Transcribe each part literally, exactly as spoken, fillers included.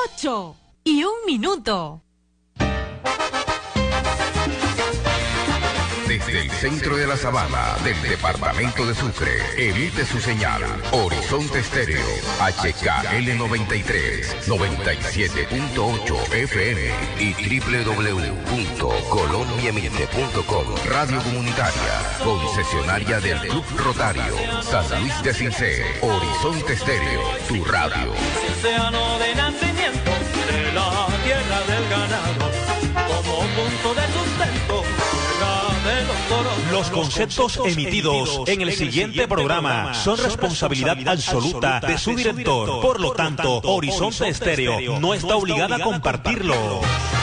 ocho y un minuto. Desde el centro de la sabana del departamento de Sucre, emite su señal Horizonte Estéreo, H K L noventa y tres, noventa y siete punto ocho F M y doble u doble u doble u punto colombia emite punto com. Radio comunitaria, concesionaria del Club Rotario, San Luis de Cincé. Horizonte Estéreo, tu radio. Océano de nacimiento de la tierra del ganado, como punto de sustento. Los conceptos emitidos en el siguiente programa son responsabilidad absoluta de su director. Por lo tanto, Horizonte Estéreo no está obligada a compartirlo.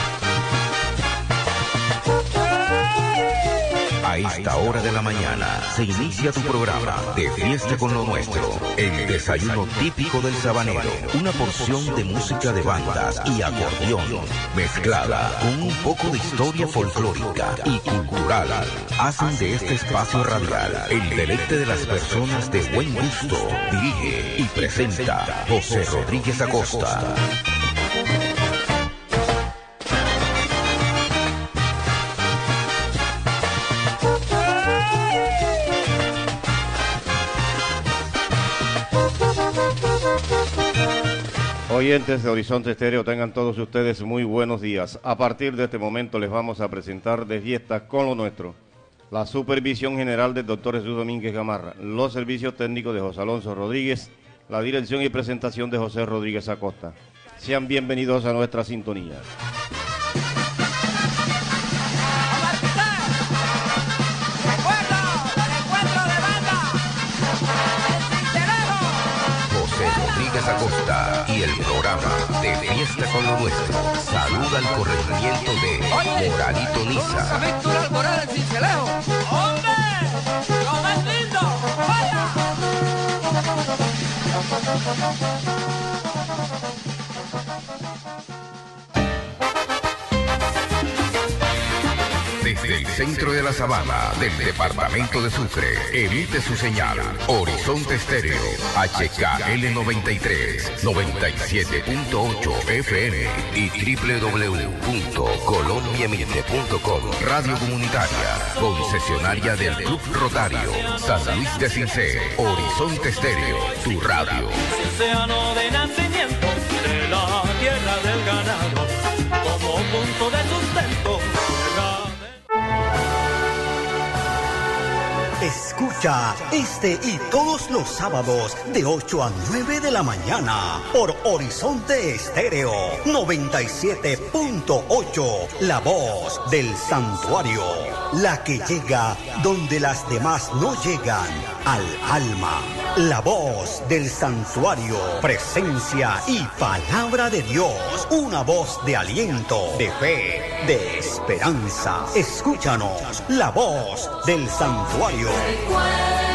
A esta hora de la mañana se inicia tu programa de Fiesta con lo Nuestro, el desayuno típico del sabanero, una porción de música de bandas y acordeón, mezclada con un poco de historia folclórica y cultural, hacen de este espacio radial el deleite de las personas de buen gusto. Dirige y presenta José Rodríguez Acosta. Oyentes de Horizonte Estéreo, tengan todos ustedes muy buenos días. A partir de este momento les vamos a presentar de Fiesta con lo Nuestro. La supervisión general del doctor Jesús Domínguez Gamarra, los servicios técnicos de José Alonso Rodríguez, la dirección y presentación de José Rodríguez Acosta. Sean bienvenidos a nuestra sintonía. Acosta y el programa de Fiesta con lo Nuestro saluda al corregimiento de Moralito Niza. Víctor Alboral en Cincelejo. ¡Hombre! ¡Lo más lindo! ¡Vaya! Desde el centro de la sabana del departamento de Sucre, emite su señal Horizonte Estéreo, H K L noventa y tres, noventa y siete punto ocho F M y doble u doble u doble u punto colombia emite punto com. Radio comunitaria, concesionaria del Club Rotario, San Luis de Cincé. Horizonte Estéreo, tu radio. Océano de nacimiento de la tierra del ganado, como punto de sustento. Escucha este y todos los sábados de ocho a nueve de la mañana por Horizonte Estéreo noventa y siete punto ocho, la voz del santuario, la que llega donde las demás no llegan, al alma. La voz del santuario, presencia y palabra de Dios, una voz de aliento, de fe, de esperanza. Escúchanos, la voz del santuario.